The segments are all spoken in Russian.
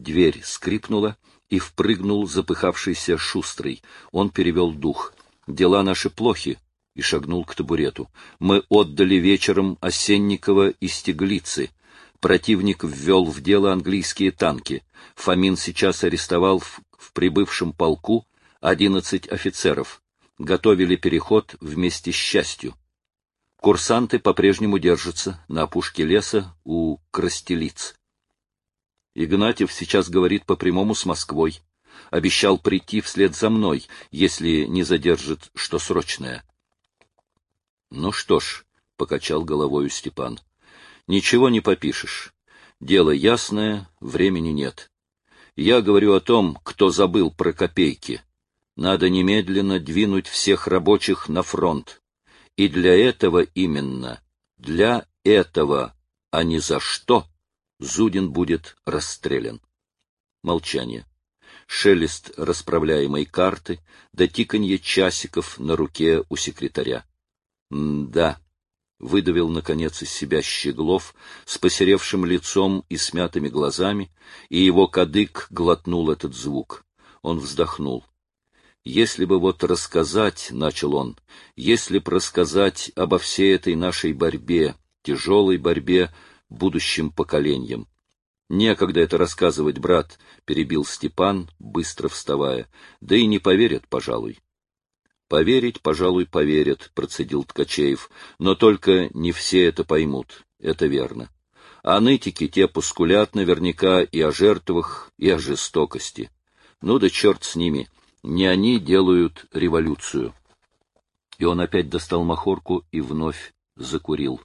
Дверь скрипнула, и впрыгнул запыхавшийся Шустрый. Он перевел дух. «Дела наши плохи», и шагнул к табурету. «Мы отдали вечером Осенникова и Стеглицы. Противник ввел в дело английские танки. Фомин сейчас арестовал в прибывшем полку 11 офицеров. Готовили переход вместе с частью. Курсанты по-прежнему держатся на опушке леса у Крастелиц. Игнатьев сейчас говорит по прямому с Москвой. Обещал прийти вслед за мной, если не задержит что срочное». «Ну что ж», — покачал головою Степан, — «ничего не попишешь. Дело ясное, времени нет. Я говорю о том, кто забыл про копейки. Надо немедленно двинуть всех рабочих на фронт. И для этого именно, для этого, а не за что, Зудин будет расстрелян». Молчание. Шелест расправляемой карты, да тиканье часиков на руке у секретаря. «Да», — выдавил, наконец, из себя Щеглов с посеревшим лицом и смятыми глазами, и его кадык глотнул этот звук. Он вздохнул. «Если бы вот рассказать, — начал он, — если б рассказать обо всей этой нашей борьбе, тяжелой борьбе, будущим поколениям». «Некогда это рассказывать, брат», — перебил Степан, быстро вставая, — «да и не поверят, пожалуй». «Поверить, пожалуй, поверят», — процедил Ткачеев, — «но только не все это поймут, это верно. А нытики те поскулят наверняка и о жертвах, и о жестокости. Ну да черт с ними, не они делают революцию». И он опять достал махорку и вновь закурил.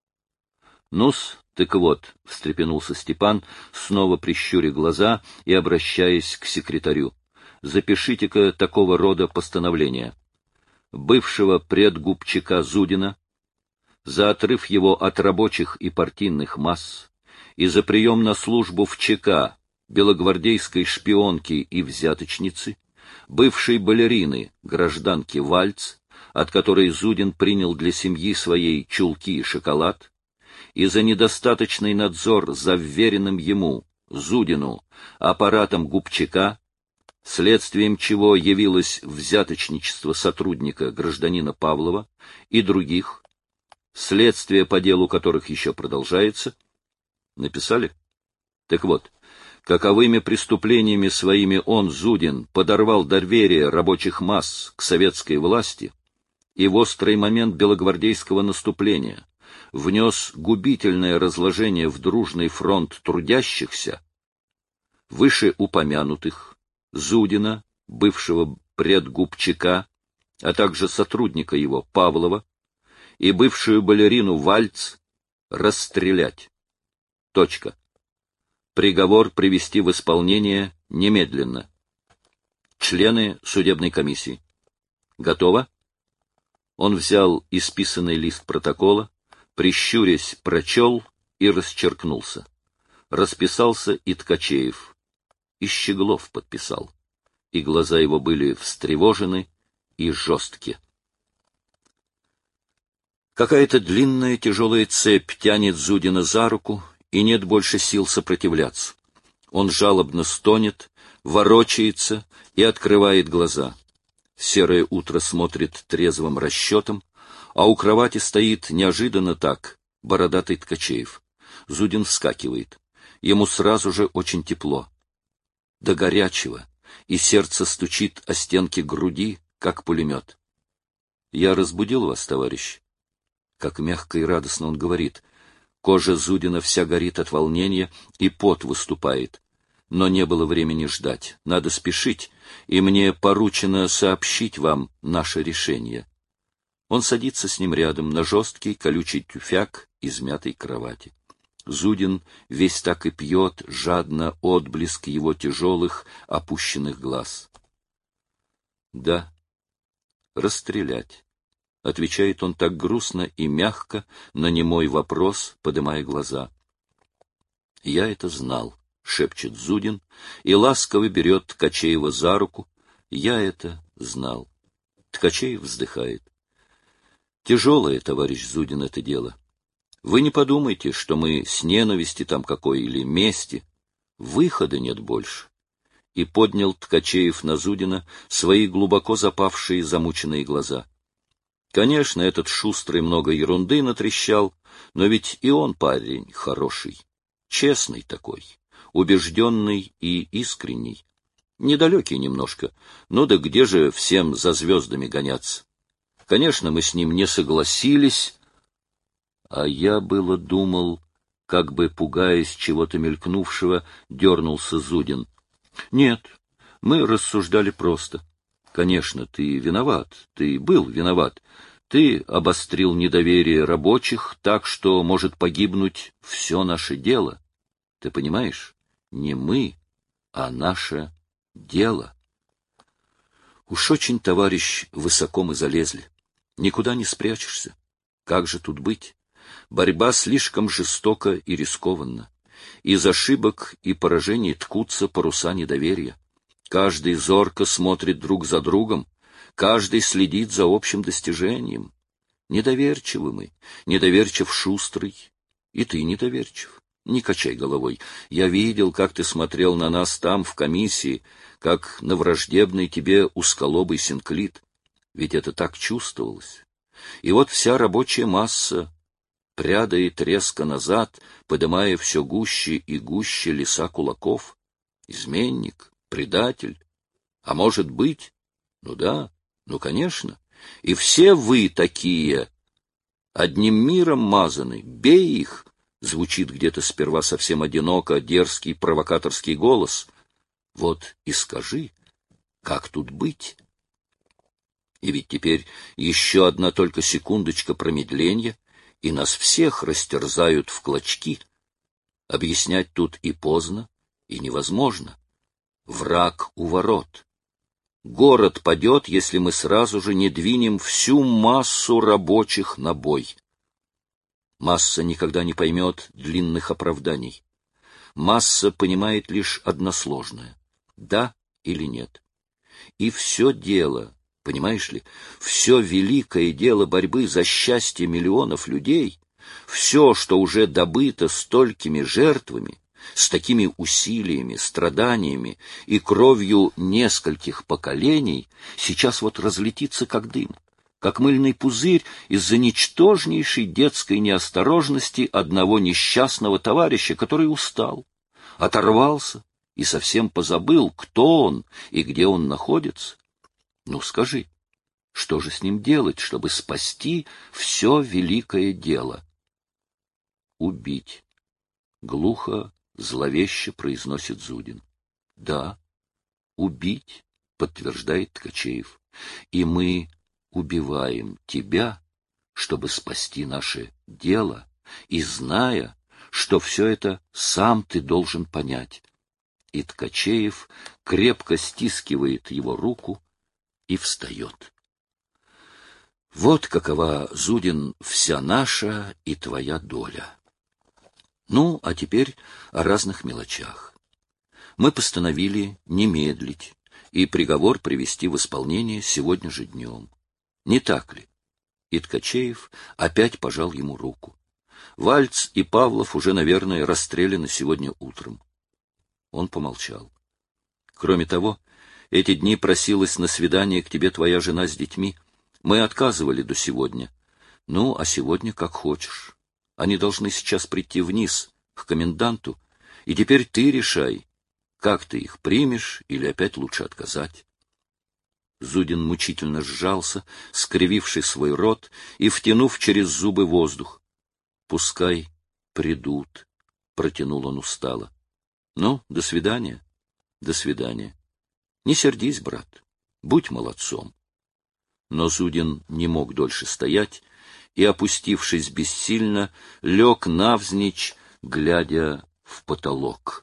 «Ну-с, так вот», — встрепенулся Степан, снова прищуря глаза и обращаясь к секретарю, — «запишите-ка такого рода постановление. Бывшего предгубчика Зудина за отрыв его от рабочих и партийных масс и за прием на службу в ЧК белогвардейской шпионки и взяточницы, бывшей балерины, гражданки Вальц, от которой Зудин принял для семьи своей чулки и шоколад, и за недостаточный надзор за вверенным ему, Зудину, аппаратом губчака, следствием чего явилось взяточничество сотрудника гражданина Павлова и других, следствие по делу которых еще продолжается. Написали? Так вот, каковыми преступлениями своими он, Зудин, подорвал доверие рабочих масс к советской власти и в острый момент белогвардейского наступления внес губительное разложение в дружный фронт трудящихся, вышеупомянутых Зудина, бывшего предгубчака, а также сотрудника его Павлова, и бывшую балерину Вальц расстрелять. Точка. Приговор привести в исполнение немедленно. Члены судебной комиссии. Готово? Он взял исписанный лист протокола, прищурясь, прочел и расчеркнулся. Расписался и Ткачеев. И Щеглов подписал, и глаза его были встревожены и жесткие. Какая-то длинная тяжелая цепь тянет Зудина за руку, и нет больше сил сопротивляться. Он жалобно стонет, ворочается и открывает глаза. Серое утро смотрит трезвым расчетом, а у кровати стоит неожиданно так бородатый Ткачеев. Зудин вскакивает. Ему сразу же очень тепло. До горячего, и сердце стучит о стенки груди, как пулемет. «Я разбудил вас, товарищ?» Как мягко и радостно он говорит. Кожа Зудина вся горит от волнения, и пот выступает. Но не было времени ждать. Надо спешить, и мне поручено сообщить вам наше решение. Он садится с ним рядом на жесткий колючий тюфяк измятой кровати. Зудин весь так и пьет жадно отблеск его тяжелых, опущенных глаз. «Да, расстрелять», — отвечает он так грустно и мягко на немой вопрос, подымая глаза. «Я это знал», — шепчет Зудин и ласково берет Ткачеева за руку. «Я это знал». Ткачеев вздыхает. «Тяжелое, товарищ Зудин, это дело. Вы не подумайте, что мы с ненависти там какой или мести. Выхода нет больше. И поднял Ткачеев на Зудина свои глубоко запавшие замученные глаза. Конечно, этот Шустрый много ерунды натрещал, но ведь и он парень хороший, честный такой, убежденный и искренний. Недалекий немножко, но да где же всем за звездами гоняться? Конечно, мы с ним не согласились, а я было думал, как бы пугаясь чего-то мелькнувшего, дернулся Зудин. Нет, мы рассуждали просто. Конечно, ты виноват, ты был виноват. Ты обострил недоверие рабочих так, что может погибнуть все наше дело. Ты понимаешь? Не мы, а наше дело. Уж очень, товарищ, высоко мы залезли. Никуда не спрячешься. Как же тут быть? Борьба слишком жестока и рискованна. Из ошибок и поражений ткутся паруса недоверия. Каждый зорко смотрит друг за другом, каждый следит за общим достижением. Недоверчивы мы, недоверчив Шустрый, и ты недоверчив. Не качай головой. Я видел, как ты смотрел на нас там, в комиссии, как на враждебный тебе узколобый Синклит. Ведь это так чувствовалось. И вот вся рабочая масса прядает резко назад, подымая все гуще и гуще леса кулаков. Изменник, предатель. А может быть? Ну да, ну конечно. И все вы такие. Одним миром мазаны. Бей их. Звучит где-то сперва совсем одиноко дерзкий провокаторский голос. Вот и скажи, как тут быть? И ведь теперь еще одна только секундочка промедления, и нас всех растерзают в клочки. Объяснять тут и поздно, и невозможно. Враг у ворот. Город падет, если мы сразу же не двинем всю массу рабочих на бой. Масса никогда не поймет длинных оправданий. Масса понимает лишь односложное — да или нет. И все дело, понимаешь ли, все великое дело борьбы за счастье миллионов людей, все, что уже добыто столькими жертвами, с такими усилиями, страданиями и кровью нескольких поколений, сейчас вот разлетится как дым, как мыльный пузырь из-за ничтожнейшей детской неосторожности одного несчастного товарища, который устал, оторвался и совсем позабыл, кто он и где он находится. Ну, скажи, что же с ним делать, чтобы спасти все великое дело? Убить. Глухо, зловеще произносит Зудин. Да, убить, подтверждает Ткачеев. И мы убиваем тебя, чтобы спасти наше дело, и зная, что все это сам ты должен понять. И Ткачеев крепко стискивает его руку и встает. Вот какова, Зудин, вся наша и твоя доля. Ну, а теперь о разных мелочах. Мы постановили не медлить и приговор привести в исполнение сегодня же днем. Не так ли? И Ткачеев опять пожал ему руку. Вальц и Павлов уже, наверное, расстреляны сегодня утром. Он помолчал. Кроме того, эти дни просилась на свидание к тебе твоя жена с детьми. Мы отказывали до сегодня. Ну, а сегодня как хочешь. Они должны сейчас прийти вниз, к коменданту, и теперь ты решай, как ты их примешь или опять лучше отказать. Зудин мучительно сжался, скрививший свой рот и втянув через зубы воздух. «Пускай придут», — протянул он устало. «Ну, до свидания, до свидания. Не сердись, брат, будь молодцом». Но Зудин не мог дольше стоять и, опустившись бессильно, лег навзничь, глядя в потолок.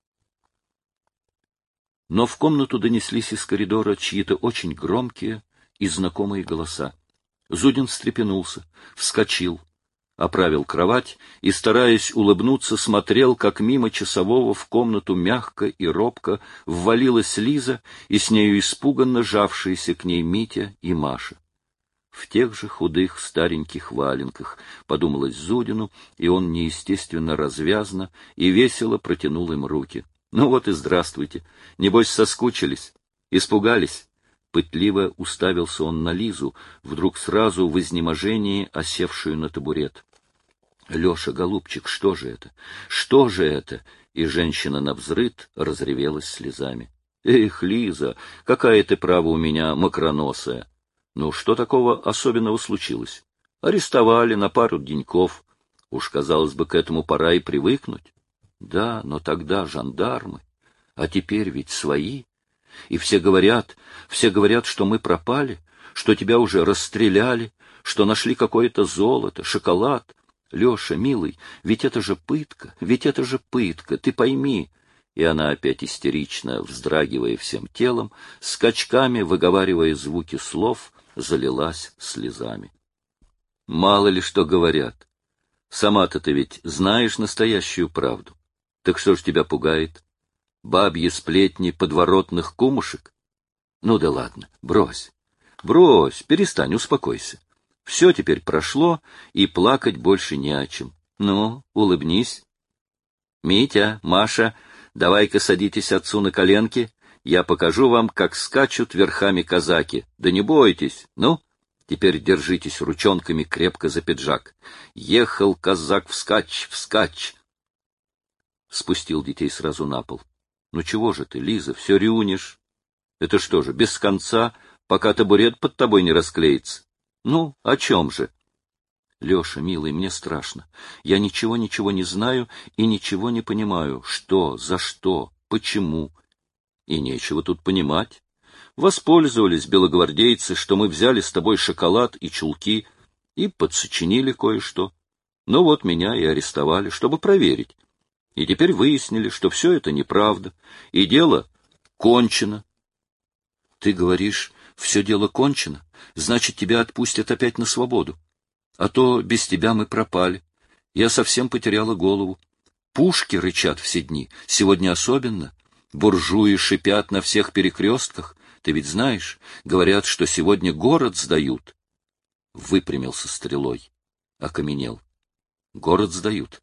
Но в комнату донеслись из коридора чьи-то очень громкие и знакомые голоса. Зудин встрепенулся, вскочил, оправил кровать и, стараясь улыбнуться, смотрел, как мимо часового в комнату мягко и робко ввалилась Лиза и с нею испуганно жавшиеся к ней Митя и Маша. В тех же худых стареньких валенках, подумалось Зудину, и он неестественно развязно и весело протянул им руки. Ну вот и здравствуйте. Небось, соскучились? Испугались? Пытливо уставился он на Лизу, вдруг сразу в изнеможении осевшую на табурет. — Леша, голубчик, что же это? Что же это? И женщина навзрыд разревелась слезами. — Эх, Лиза, какая ты, право, у меня мокроносая! Ну, что такого особенного случилось? Арестовали на пару деньков. Уж, казалось бы, к этому пора и привыкнуть. Да, но тогда жандармы, а теперь ведь свои. И все говорят, что мы пропали, что тебя уже расстреляли, что нашли какое-то золото, шоколад. Леша, милый, ведь это же пытка, ты пойми. И она опять истерично, вздрагивая всем телом, скачками выговаривая звуки слов, залилась слезами. Мало ли что говорят. Сама-то ты ведь знаешь настоящую правду. Так что ж тебя пугает? Бабьи сплетни подворотных кумушек? Ну да ладно, брось, перестань, успокойся. Все теперь прошло, и плакать больше не о чем. Ну, улыбнись. Митя, Маша, давай-ка садитесь отцу на коленки, я покажу вам, как скачут верхами казаки. Да не бойтесь, ну, теперь держитесь ручонками крепко за пиджак. Ехал казак вскачь. Спустил детей сразу на пол. Ну чего же ты, Лиза, все рюнешь? Это что же, без конца, пока табурет под тобой не расклеится? Ну, о чем же? Леша, милый, мне страшно. Я ничего не знаю и ничего не понимаю. Что, за что, почему? И нечего тут понимать. Воспользовались белогвардейцы, что мы взяли с тобой шоколад и чулки и подсочинили кое-что. Ну вот меня и арестовали, чтобы проверить. И теперь выяснили, что все это неправда, и дело кончено. Ты говоришь, все дело кончено, значит, тебя отпустят опять на свободу. А то без тебя мы пропали. Я совсем потеряла голову. Пушки рычат все дни, сегодня особенно. Буржуи шипят на всех перекрестках. Ты ведь знаешь, говорят, что сегодня город сдают. Выпрямился стрелой, окаменел. Город сдают.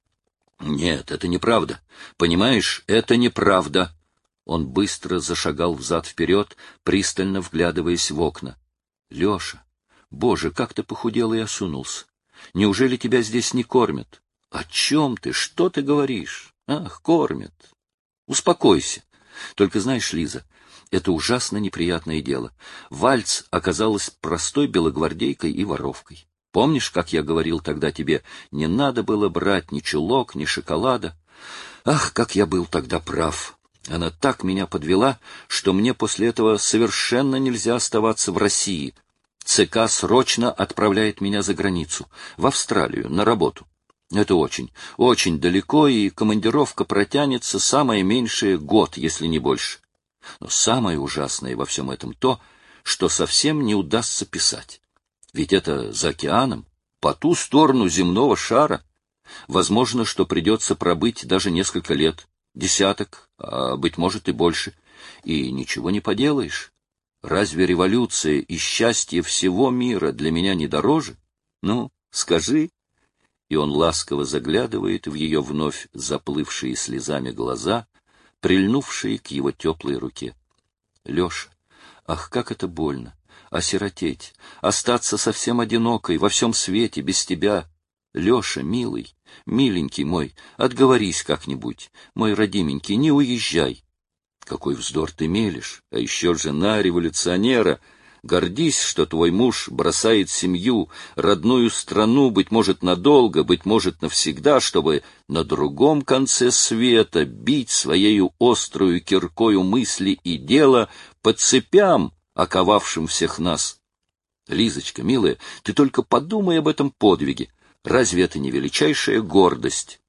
Нет, это неправда. Понимаешь, это неправда. Он быстро зашагал взад-вперед, пристально вглядываясь в окна. Леша, боже, как ты похудел и осунулся. Неужели тебя здесь не кормят? О чем ты? Что ты говоришь? Ах, кормят. Успокойся. Только знаешь, Лиза, это ужасно неприятное дело. Вальц оказалась простой белогвардейкой и воровкой. Помнишь, как я говорил тогда тебе, не надо было брать ни чулок, ни шоколада? Ах, как я был тогда прав! Она так меня подвела, что мне после этого совершенно нельзя оставаться в России. ЦК срочно отправляет меня за границу, в Австралию, на работу. Это очень, очень далеко, и командировка протянется самое меньшее год, если не больше. Но самое ужасное во всем этом то, что совсем не удастся писать. Ведь это за океаном, по ту сторону земного шара. Возможно, что придется пробыть даже несколько лет, десяток, а, быть может, и больше. И ничего не поделаешь. Разве революция и счастье всего мира для меня не дороже? Ну, скажи. И он ласково заглядывает в ее вновь заплывшие слезами глаза, прильнувшие к его теплой руке. Леша, ах, как это больно! Осиротеть, остаться совсем одинокой во всем свете, без тебя. Леша, милый, миленький мой, отговорись как-нибудь, мой родименький, не уезжай. Какой вздор ты мелешь, а еще жена революционера. Гордись, что твой муж бросает семью, родную страну, быть может, надолго, быть может, навсегда, чтобы на другом конце света бить своею острую киркою мысли и дела по цепям, оковавшим всех нас. Лизочка, милая, ты только подумай об этом подвиге. Разве это не величайшая гордость?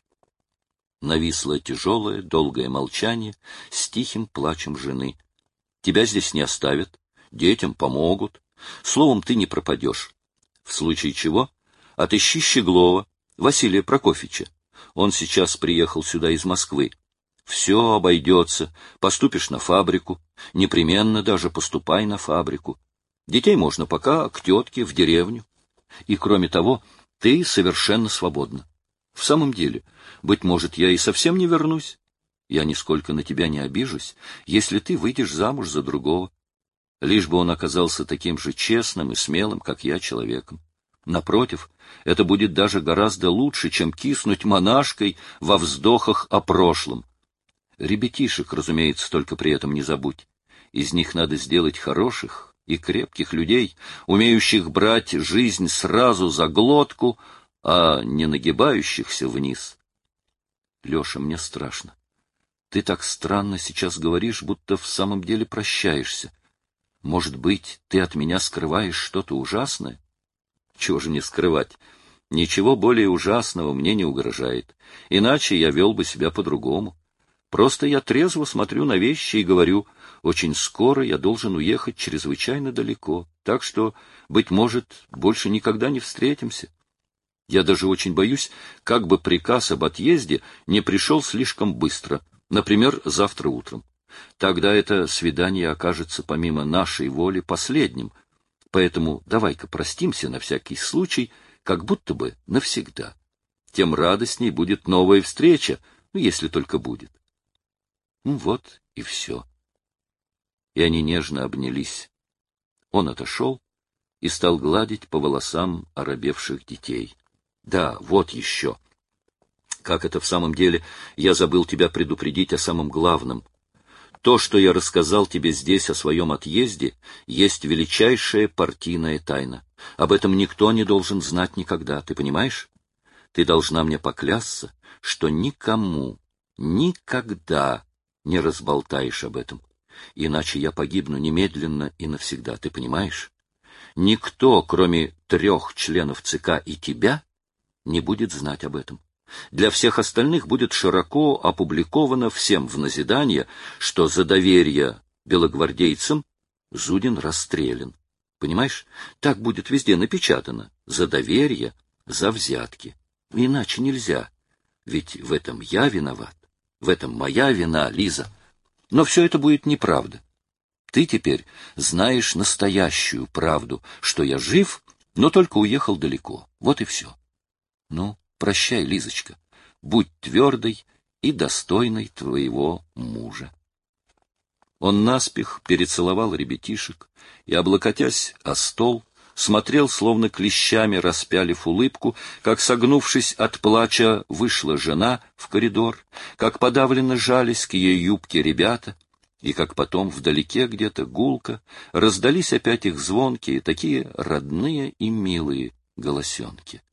Нависло тяжелое, долгое молчание с тихим плачем жены. Тебя здесь не оставят, детям помогут. Словом, ты не пропадешь. В случае чего отыщи Щеглова, Василия Прокофьевича. Он сейчас приехал сюда из Москвы. Все обойдется, поступишь на фабрику, непременно даже поступай на фабрику. Детей можно пока к тетке в деревню. И, кроме того, ты совершенно свободна. В самом деле, быть может, я и совсем не вернусь. Я нисколько на тебя не обижусь, если ты выйдешь замуж за другого, лишь бы он оказался таким же честным и смелым, как я, человеком. Напротив, это будет даже гораздо лучше, чем киснуть монашкой во вздохах о прошлом. Ребятишек, разумеется, только при этом не забудь. Из них надо сделать хороших и крепких людей, умеющих брать жизнь сразу за глотку, а не нагибающихся вниз. Леша, мне страшно. Ты так странно сейчас говоришь, будто в самом деле прощаешься. Может быть, ты от меня скрываешь что-то ужасное? Чего же не скрывать? Ничего более ужасного мне не угрожает. Иначе я вел бы себя по-другому. Просто я трезво смотрю на вещи и говорю, очень скоро я должен уехать чрезвычайно далеко, так что, быть может, больше никогда не встретимся. Я даже очень боюсь, как бы приказ об отъезде не пришел слишком быстро, например, завтра утром. Тогда это свидание окажется помимо нашей воли последним, поэтому давай-ка простимся на всякий случай, как будто бы навсегда. Тем радостней будет новая встреча, если только будет. Вот и все. И они нежно обнялись. Он отошел и стал гладить по волосам оробевших детей. Да, вот еще. Как это в самом деле, я забыл тебя предупредить о самом главном. То, что я рассказал тебе здесь о своем отъезде, есть величайшая партийная тайна. Об этом никто не должен знать никогда, ты понимаешь? Ты должна мне поклясться, что никому, никогда не разболтаешь об этом. Иначе я погибну немедленно и навсегда, ты понимаешь? Никто, кроме 3 членов ЦК и тебя, не будет знать об этом. Для всех остальных будет широко опубликовано всем в назидание, что за доверие белогвардейцам Зудин расстрелян. Понимаешь? Так будет везде напечатано. За доверие, за взятки. Иначе нельзя. Ведь в этом я виноват. В этом моя вина, Лиза. Но все это будет неправда. Ты теперь знаешь настоящую правду, что я жив, но только уехал далеко. Вот и все. Ну, прощай, Лизочка. Будь твердой и достойной твоего мужа. Он наспех перецеловал ребятишек и, облокотясь о стол, смотрел, словно клещами распялив улыбку, как, согнувшись от плача, вышла жена в коридор, как подавленно жались к ее юбке ребята, и как потом вдалеке где-то гулко раздались опять их звонкие, такие родные и милые голосенки.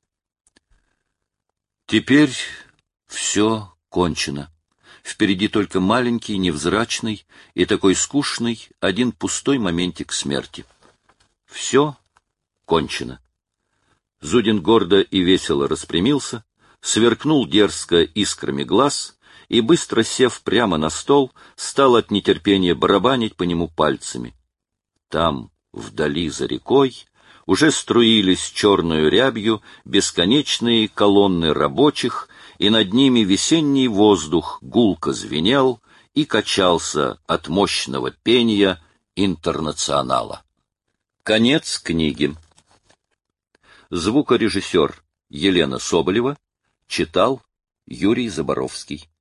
Теперь все кончено. Впереди только маленький, невзрачный и такой скучный один пустой моментик смерти. Все кончено. Зудин гордо и весело распрямился, сверкнул дерзко искрами глаз и, быстро сев прямо на стол, стал от нетерпения барабанить по нему пальцами. Там, вдали за рекой, уже струились черную рябью бесконечные колонны рабочих, и над ними весенний воздух гулко звенел и качался от мощного пения Интернационала. Конец книги. Звукорежиссер Елена Соболева читал Юрий Заборовский.